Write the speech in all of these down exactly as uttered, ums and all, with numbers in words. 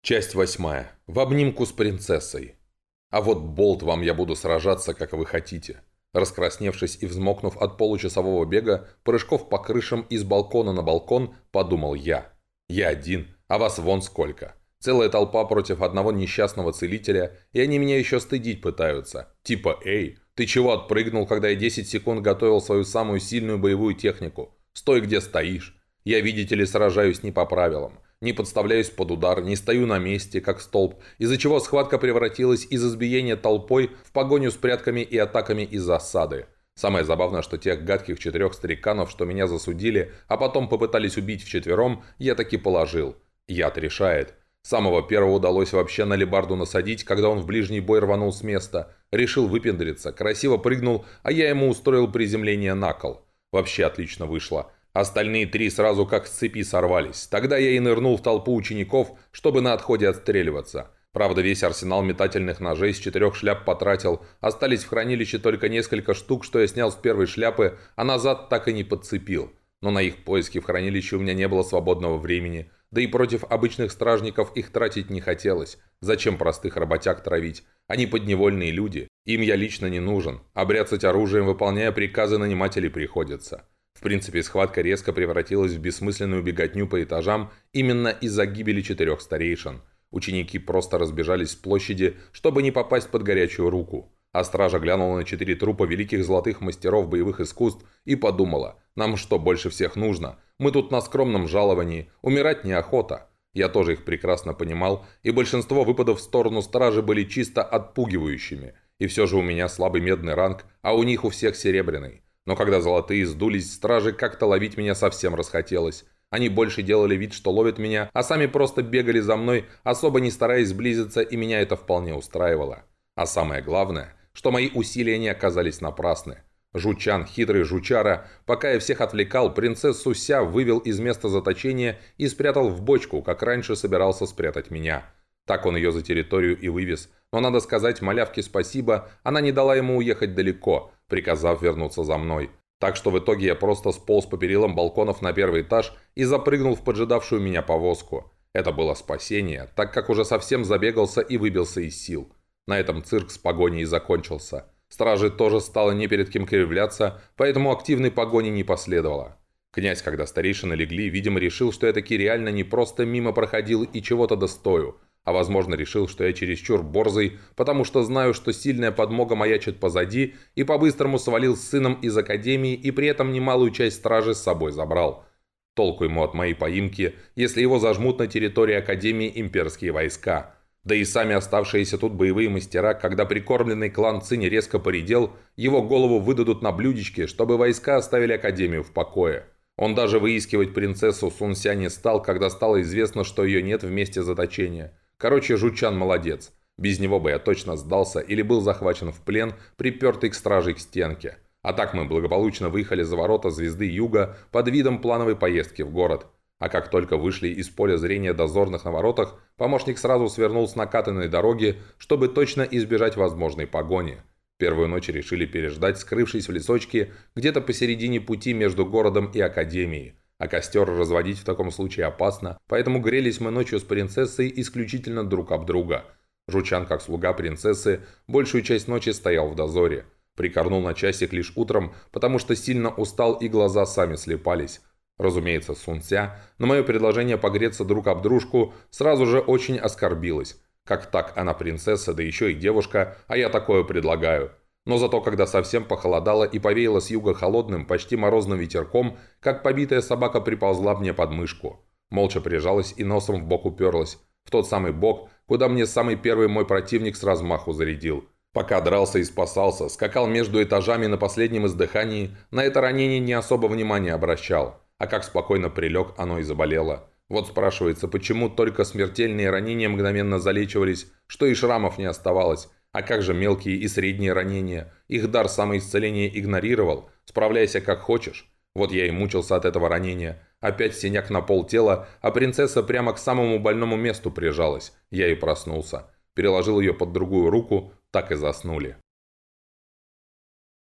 Часть восьмая. В обнимку с принцессой. А вот болт вам я буду сражаться, как вы хотите. Раскрасневшись и взмокнув от получасового бега, прыжков по крышам из балкона на балкон, подумал я. Я один, а вас вон сколько. Целая толпа против одного несчастного целителя, и они меня еще стыдить пытаются. Типа, эй, ты чего отпрыгнул, когда я десять секунд готовил свою самую сильную боевую технику? Стой, где стоишь. Я, видите ли, сражаюсь не по правилам. Не подставляюсь под удар, не стою на месте, как столб, из-за чего схватка превратилась из избиения толпой в погоню с прятками и атаками из засады. Самое забавное, что тех гадких четырех стариканов, что меня засудили, а потом попытались убить вчетвером, я таки положил. Яд решает. Самого первого удалось вообще на алебарду насадить, когда он в ближний бой рванул с места. Решил выпендриться, красиво прыгнул, а я ему устроил приземление на кол. Вообще отлично вышло. Остальные три сразу как с цепи сорвались. Тогда я и нырнул в толпу учеников, чтобы на отходе отстреливаться. Правда, весь арсенал метательных ножей с четырех шляп потратил. Остались в хранилище только несколько штук, что я снял с первой шляпы, а назад так и не подцепил. Но на их поиски в хранилище у меня не было свободного времени. Да и против обычных стражников их тратить не хотелось. Зачем простых работяг травить? Они подневольные люди. Им я лично не нужен. А бряцать оружием, выполняя приказы нанимателей, приходится. В принципе, схватка резко превратилась в бессмысленную беготню по этажам именно из-за гибели четырех старейшин. Ученики просто разбежались с площади, чтобы не попасть под горячую руку. А стража глянула на четыре трупа великих золотых мастеров боевых искусств и подумала: нам что больше всех нужно? Мы тут на скромном жаловании, умирать неохота. Я тоже их прекрасно понимал, и большинство выпадов в сторону стражи были чисто отпугивающими. И все же у меня слабый медный ранг, а у них у всех серебряный. Но когда золотые сдулись, стражи как-то ловить меня совсем расхотелось. Они больше делали вид, что ловят меня, а сами просто бегали за мной, особо не стараясь сблизиться, и меня это вполне устраивало. А самое главное, что мои усилия не оказались напрасны. Жучан, хитрый жучара, пока я всех отвлекал, принцессу Ся вывел из места заточения и спрятал в бочку, как раньше собирался спрятать меня. Так он ее за территорию и вывез. Но надо сказать малявке спасибо, она не дала ему уехать далеко, приказав вернуться за мной. Так что в итоге я просто сполз по перилам балконов на первый этаж и запрыгнул в поджидавшую меня повозку. Это было спасение, так как уже совсем забегался и выбился из сил. На этом цирк с погоней закончился. Стражи тоже стало не перед кем кривляться, поэтому активной погони не последовало. Князь, когда старейшины легли, видимо решил, что я таки реально не просто мимо проходил и чего-то достою, а возможно решил, что я чересчур борзый, потому что знаю, что сильная подмога маячит позади, и по-быстрому свалил с сыном из академии и при этом немалую часть стражи с собой забрал. Толку ему от моей поимки, если его зажмут на территории академии имперские войска. Да и сами оставшиеся тут боевые мастера, когда прикормленный клан Цинь резко поредел, его голову выдадут на блюдечке, чтобы войска оставили академию в покое. Он даже выискивать принцессу Сунся не стал, когда стало известно, что ее нет в месте заточения. Короче, Жучан молодец. Без него бы я точно сдался или был захвачен в плен, припертый к страже к стенке. А так мы благополучно выехали за ворота Звезды Юга под видом плановой поездки в город. А как только вышли из поля зрения дозорных на воротах, помощник сразу свернул с накатанной дороги, чтобы точно избежать возможной погони. Первую ночь решили переждать, скрывшись в лесочке где-то посередине пути между городом и академией. А костер разводить в таком случае опасно, поэтому грелись мы ночью с принцессой исключительно друг об друга. Жучан, как слуга принцессы, большую часть ночи стоял в дозоре. Прикорнул на часик лишь утром, потому что сильно устал и глаза сами слепались. Разумеется, Сунся на мое предложение погреться друг об дружку сразу же очень оскорбилась. Как так, она принцесса, да еще и девушка, а я такое предлагаю. Но зато, когда совсем похолодало и повеяло с юга холодным, почти морозным ветерком, как побитая собака приползла мне под мышку. Молча прижалась и носом в бок уперлась. В тот самый бок, куда мне самый первый мой противник с размаху зарядил. Пока дрался и спасался, скакал между этажами на последнем издыхании, на это ранение не особо внимания обращал. А как спокойно прилег, оно и заболело. Вот спрашивается, почему только смертельные ранения мгновенно залечивались, что и шрамов не оставалось. А как же мелкие и средние ранения? Их дар самоисцеления игнорировал. Справляйся как хочешь. Вот я и мучился от этого ранения. Опять синяк на пол тела, а принцесса прямо к самому больному месту прижалась. Я и проснулся. Переложил ее под другую руку, так и заснули.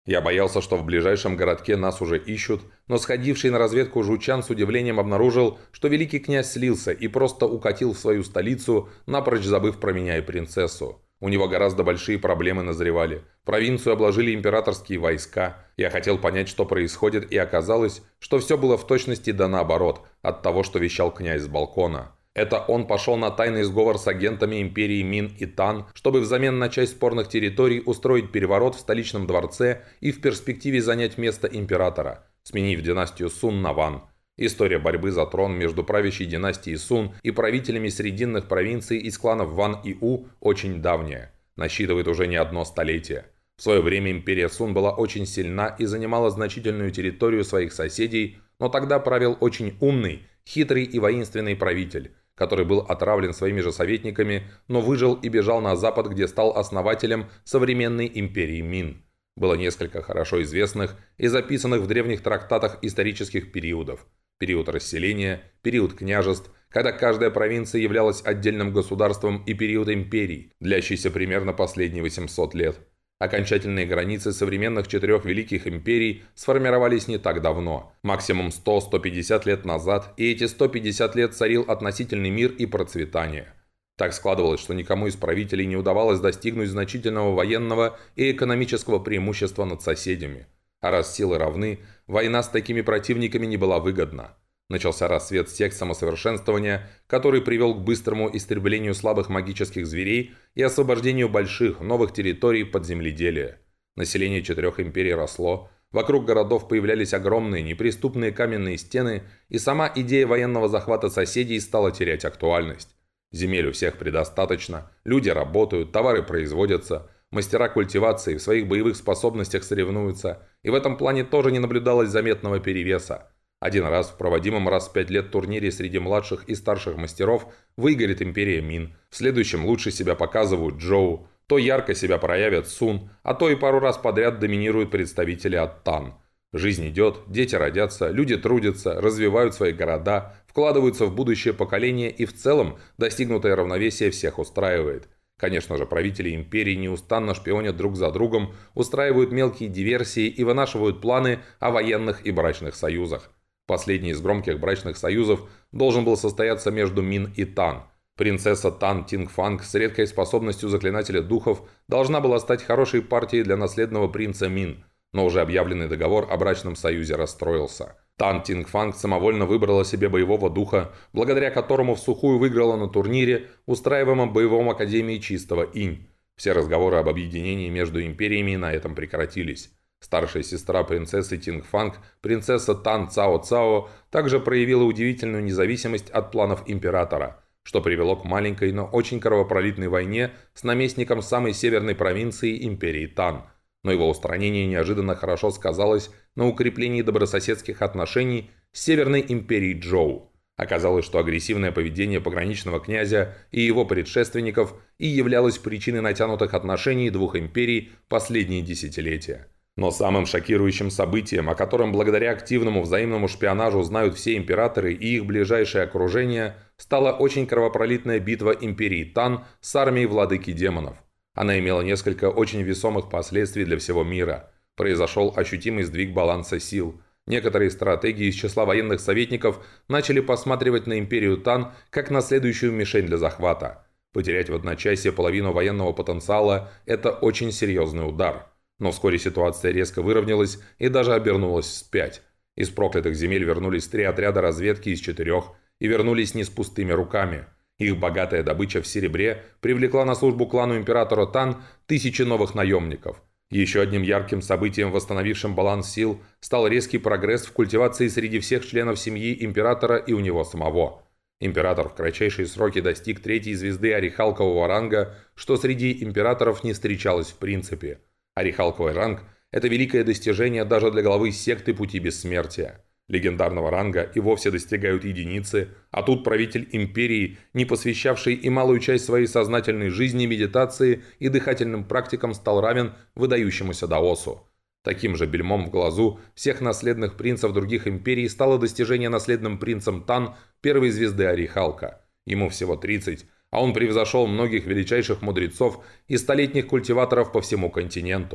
Я боялся, что в ближайшем городке нас уже ищут, но сходивший на разведку жучан с удивлением обнаружил, что великий князь слился и просто укатил в свою столицу, напрочь забыв про меня и принцессу. У него гораздо большие проблемы назревали. Провинцию обложили императорские войска. Я хотел понять, что происходит, и оказалось, что все было в точности да наоборот, от того, что вещал князь с балкона. Это он пошел на тайный сговор с агентами империи Мин и Тан, чтобы взамен на часть спорных территорий устроить переворот в столичном дворце и в перспективе занять место императора, сменив династию Сун на Ван. История борьбы за трон между правящей династией Сун и правителями срединных провинций из кланов Ван и У очень давняя, насчитывает уже не одно столетие. В свое время империя Сун была очень сильна и занимала значительную территорию своих соседей, но тогда правил очень умный, хитрый и воинственный правитель, который был отравлен своими же советниками, но выжил и бежал на запад, где стал основателем современной империи Мин. Было несколько хорошо известных и записанных в древних трактатах исторических периодов. Период расселения, период княжеств, когда каждая провинция являлась отдельным государством, и период империй, длящийся примерно последние восемьсот лет. Окончательные границы современных четырех великих империй сформировались не так давно, максимум сто - сто пятьдесят лет назад, и эти сто пятьдесят лет царил относительный мир и процветание. Так складывалось, что никому из правителей не удавалось достигнуть значительного военного и экономического преимущества над соседями. А раз силы равны, война с такими противниками не была выгодна. Начался рассвет сект самосовершенствования, который привел к быстрому истреблению слабых магических зверей и освобождению больших, новых территорий под земледелие. Население четырех империй росло, вокруг городов появлялись огромные неприступные каменные стены, и сама идея военного захвата соседей стала терять актуальность. Земель у всех предостаточно, люди работают, товары производятся, мастера культивации в своих боевых способностях соревнуются, и в этом плане тоже не наблюдалось заметного перевеса. Один раз в проводимом раз в пять лет турнире среди младших и старших мастеров выиграет империя Мин, в следующем лучше себя показывают Джоу, то ярко себя проявят Сун, а то и пару раз подряд доминируют представители от Тан. Жизнь идет, дети родятся, люди трудятся, развивают свои города, вкладываются в будущее поколение, и в целом достигнутое равновесие всех устраивает. Конечно же, правители империи неустанно шпионят друг за другом, устраивают мелкие диверсии и вынашивают планы о военных и брачных союзах. Последний из громких брачных союзов должен был состояться между Мин и Тан. Принцесса Тан Тингфанг с редкой способностью заклинателя духов должна была стать хорошей партией для наследного принца Мин, но уже объявленный договор о брачном союзе расстроился. Тан Тингфанг самовольно выбрала себе боевого духа, благодаря которому всухую выиграла на турнире, устраиваемом боевом академии Чистого Инь. Все разговоры об объединении между империями на этом прекратились. Старшая сестра принцессы Тингфанг, принцесса Тан Цао Цао, также проявила удивительную независимость от планов императора, что привело к маленькой, но очень кровопролитной войне с наместником самой северной провинции империи Тан. Но его устранение неожиданно хорошо сказалось на укреплении добрососедских отношений с Северной империей Джоу. Оказалось, что агрессивное поведение пограничного князя и его предшественников и являлось причиной натянутых отношений двух империй последние десятилетия. Но самым шокирующим событием, о котором благодаря активному взаимному шпионажу знают все императоры и их ближайшее окружение, стала очень кровопролитная битва империи Тан с армией владыки демонов. Она имела несколько очень весомых последствий для всего мира. Произошел ощутимый сдвиг баланса сил. Некоторые стратеги из числа военных советников начали посматривать на империю Тан как на следующую мишень для захвата. Потерять в одночасье половину военного потенциала – это очень серьезный удар. Но вскоре ситуация резко выровнялась и даже обернулась вспять. Из проклятых земель вернулись три отряда разведки из четырех и вернулись не с пустыми руками. Их богатая добыча в серебре привлекла на службу клану императора Тан тысячи новых наемников. Еще одним ярким событием, восстановившим баланс сил, стал резкий прогресс в культивации среди всех членов семьи императора и у него самого. Император в кратчайшие сроки достиг третьей звезды орехалкового ранга, что среди императоров не встречалось в принципе. Орехалковый ранг – это великое достижение даже для главы секты Пути Бессмертия. Легендарного ранга и вовсе достигают единицы, а тут правитель империи, не посвящавший и малую часть своей сознательной жизни медитации и дыхательным практикам, стал равен выдающемуся даосу. Таким же бельмом в глазу всех наследных принцев других империй стало достижение наследным принцем Тан первой звезды Орехалка. Ему всего тридцать, а он превзошел многих величайших мудрецов и столетних культиваторов по всему континенту.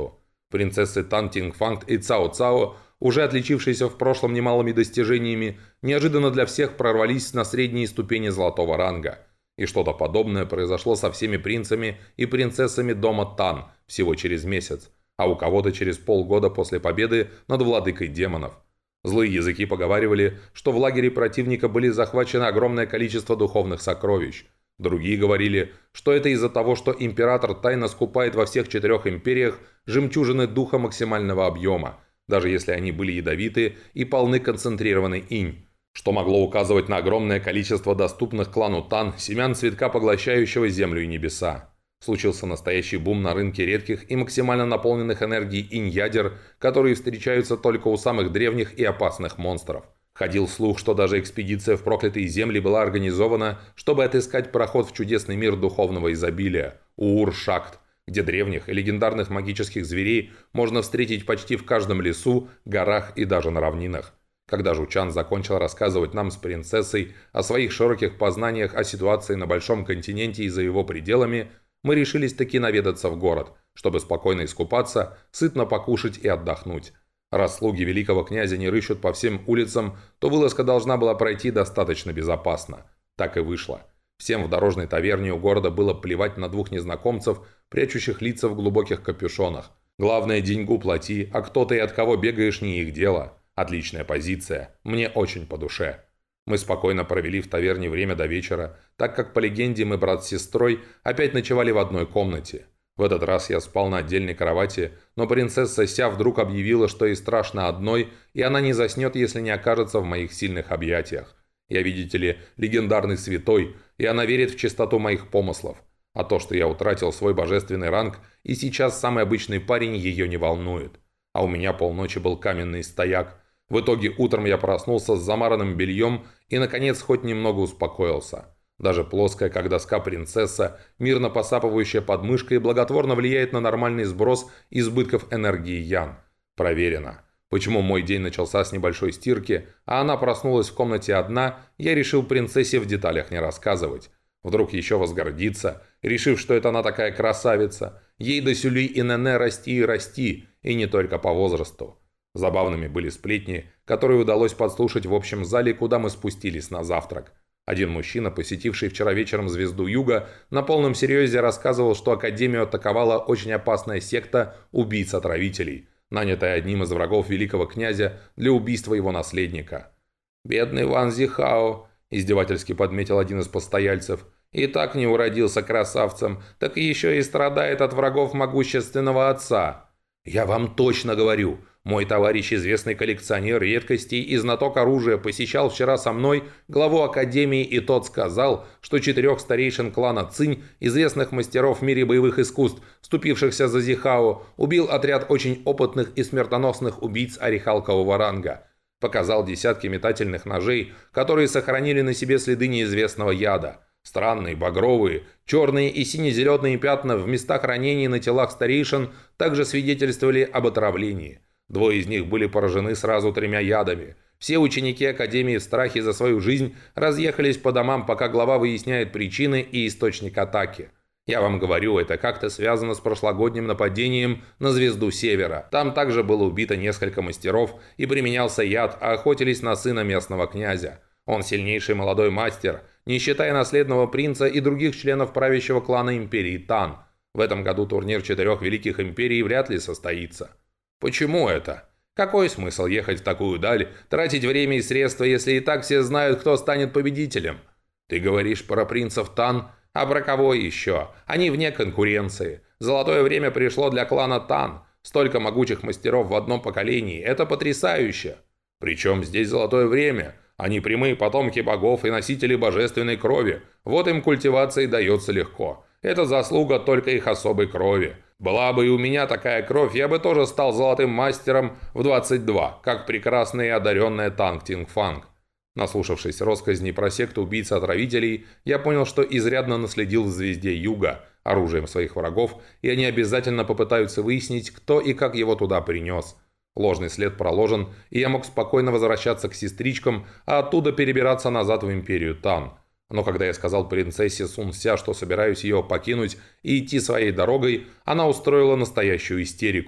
Принцессы Тан Тингфанг и Цао Цао, уже отличившиеся в прошлом немалыми достижениями, неожиданно для всех прорвались на средние ступени золотого ранга. И что-то подобное произошло со всеми принцами и принцессами дома Тан всего через месяц, а у кого-то через полгода после победы над владыкой демонов. Злые языки поговаривали, что в лагере противника были захвачено огромное количество духовных сокровищ. Другие говорили, что это из-за того, что император тайно скупает во всех четырех империях жемчужины духа максимального объема, даже если они были ядовиты и полны концентрированной инь, что могло указывать на огромное количество доступных клану Тан семян цветка, поглощающего землю и небеса. Случился настоящий бум на рынке редких и максимально наполненных энергией инь-ядер, которые встречаются только у самых древних и опасных монстров. Ходил слух, что даже экспедиция в проклятые земли была организована, чтобы отыскать проход в чудесный мир духовного изобилия – Уур-Шакт, где древних и легендарных магических зверей можно встретить почти в каждом лесу, горах и даже на равнинах. Когда Жучан закончил рассказывать нам с принцессой о своих широких познаниях о ситуации на Большом континенте и за его пределами, мы решились таки наведаться в город, чтобы спокойно искупаться, сытно покушать и отдохнуть. Раз слуги великого князя не рыщут по всем улицам, то вылазка должна была пройти достаточно безопасно. Так и вышло. Всем в дорожной таверне у города было плевать на двух незнакомцев, прячущих лица в глубоких капюшонах. Главное, деньгу плати, а кто ты и от кого бегаешь, не их дело. Отличная позиция. Мне очень по душе. Мы спокойно провели в таверне время до вечера, так как, по легенде, мы брат с сестрой опять ночевали в одной комнате. В этот раз я спал на отдельной кровати, но принцесса Ся вдруг объявила, что ей страшно одной, и она не заснет, если не окажется в моих сильных объятиях. Я, видите ли, легендарный святой, и она верит в чистоту моих помыслов. А то, что я утратил свой божественный ранг, и сейчас самый обычный парень ее не волнует. А у меня полночи был каменный стояк. В итоге утром я проснулся с замаранным бельем и, наконец, хоть немного успокоился. Даже плоская, как доска принцесса, мирно посапывающая под мышкой, благотворно влияет на нормальный сброс избытков энергии Ян. Проверено. Почему мой день начался с небольшой стирки, а она проснулась в комнате одна, я решил принцессе в деталях не рассказывать. Вдруг еще возгордится, решив, что это она такая красавица. Ей до Сюли и Нене расти и расти, и не только по возрасту. Забавными были сплетни, которые удалось подслушать в общем зале, куда мы спустились на завтрак. Один мужчина, посетивший вчера вечером «Звезду Юга», на полном серьезе рассказывал, что Академию атаковала очень опасная секта убийц-отравителей, нанятая одним из врагов великого князя для убийства его наследника. «Бедный Ван Зихао», – издевательски подметил один из постояльцев, – «и так не уродился красавцем, так еще и страдает от врагов могущественного отца». «Я вам точно говорю». Мой товарищ, известный коллекционер редкостей и знаток оружия, посещал вчера со мной главу Академии, и тот сказал, что четырех старейшин клана Цинь, известных мастеров в мире боевых искусств, вступившихся за Зихао, убил отряд очень опытных и смертоносных убийц орехалкового ранга. Показал десятки метательных ножей, которые сохранили на себе следы неизвестного яда. Странные, багровые, черные и сине-зеленые пятна в местах ранений на телах старейшин также свидетельствовали об отравлении. Двое из них были поражены сразу тремя ядами. Все ученики Академии в страхе за свою жизнь разъехались по домам, пока глава выясняет причины и источник атаки. Я вам говорю, это как-то связано с прошлогодним нападением на Звезду Севера. Там также было убито несколько мастеров и применялся яд, а охотились на сына местного князя. Он сильнейший молодой мастер, не считая наследного принца и других членов правящего клана империи Тан. В этом году турнир четырех великих империй вряд ли состоится. Почему это? Какой смысл ехать в такую даль, тратить время и средства, если и так все знают, кто станет победителем? Ты говоришь про принцев Тан, а про кого еще? Они вне конкуренции. Золотое время пришло для клана Тан. Столько могучих мастеров в одном поколении. Это потрясающе. Причем здесь золотое время? Они прямые потомки богов и носители божественной крови. Вот им культивация и дается легко. Это заслуга только их особой крови. Была бы и у меня такая кровь, я бы тоже стал золотым мастером в двадцать два, как прекрасная и одаренная Танг Тингфанг. Наслушавшись россказней про секту убийц-отравителей, я понял, что изрядно наследил в Звезде Юга оружием своих врагов, и они обязательно попытаются выяснить, кто и как его туда принес. Ложный след проложен, и я мог спокойно возвращаться к сестричкам, а оттуда перебираться назад в империю Тан. Но когда я сказал принцессе Сун Ся, что собираюсь ее покинуть и идти своей дорогой, она устроила настоящую истерику.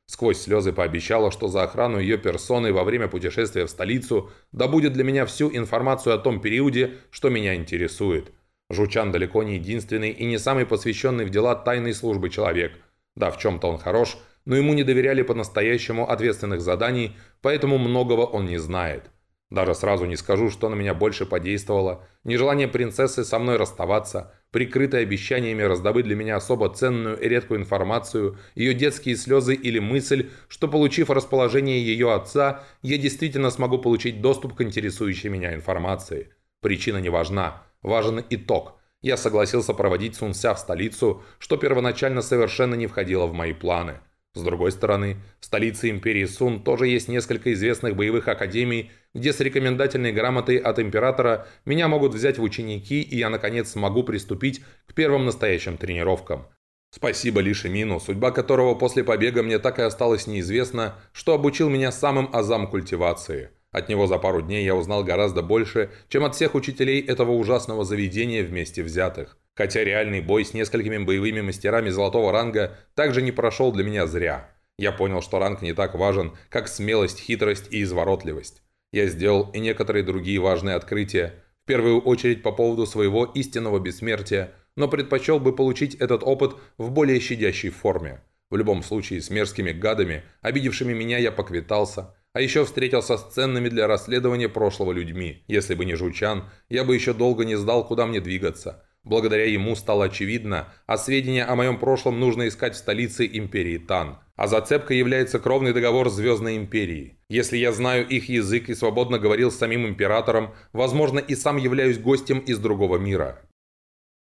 Сквозь слезы пообещала, что за охрану ее персоны во время путешествия в столицу добудет для меня всю информацию о том периоде, что меня интересует. Жучан далеко не единственный и не самый посвященный в дела тайной службы человек. Да, в чем-то он хорош, но ему не доверяли по-настоящему ответственных заданий, поэтому многого он не знает. Даже сразу не скажу, что на меня больше подействовало. Нежелание принцессы со мной расставаться, прикрытое обещаниями раздобыть для меня особо ценную и редкую информацию, ее детские слезы или мысль, что, получив расположение ее отца, я действительно смогу получить доступ к интересующей меня информации. Причина не важна, важен итог. Я согласился проводить Сунся в столицу, что первоначально совершенно не входило в мои планы. С другой стороны, в столице империи Сун тоже есть несколько известных боевых академий, где с рекомендательной грамотой от императора меня могут взять в ученики, и я наконец смогу приступить к первым настоящим тренировкам. Спасибо Ли Шимину, судьба которого после побега мне так и осталась неизвестна, что обучил меня самым азам культивации. От него за пару дней я узнал гораздо больше, чем от всех учителей этого ужасного заведения вместе взятых. Хотя реальный бой с несколькими боевыми мастерами золотого ранга также не прошел для меня зря. Я понял, что ранг не так важен, как смелость, хитрость и изворотливость. Я сделал и некоторые другие важные открытия, в первую очередь по поводу своего истинного бессмертия, но предпочел бы получить этот опыт в более щадящей форме. В любом случае, с мерзкими гадами, обидевшими меня, я поквитался, а еще встретился с ценными для расследования прошлого людьми. Если бы не Жучан, я бы еще долго не знал, куда мне двигаться. Благодаря ему стало очевидно, а сведения о моем прошлом нужно искать в столице империи Тан. А зацепкой является кровный договор с Звездной империей. Если я знаю их язык и свободно говорил с самим императором, возможно, и сам являюсь гостем из другого мира.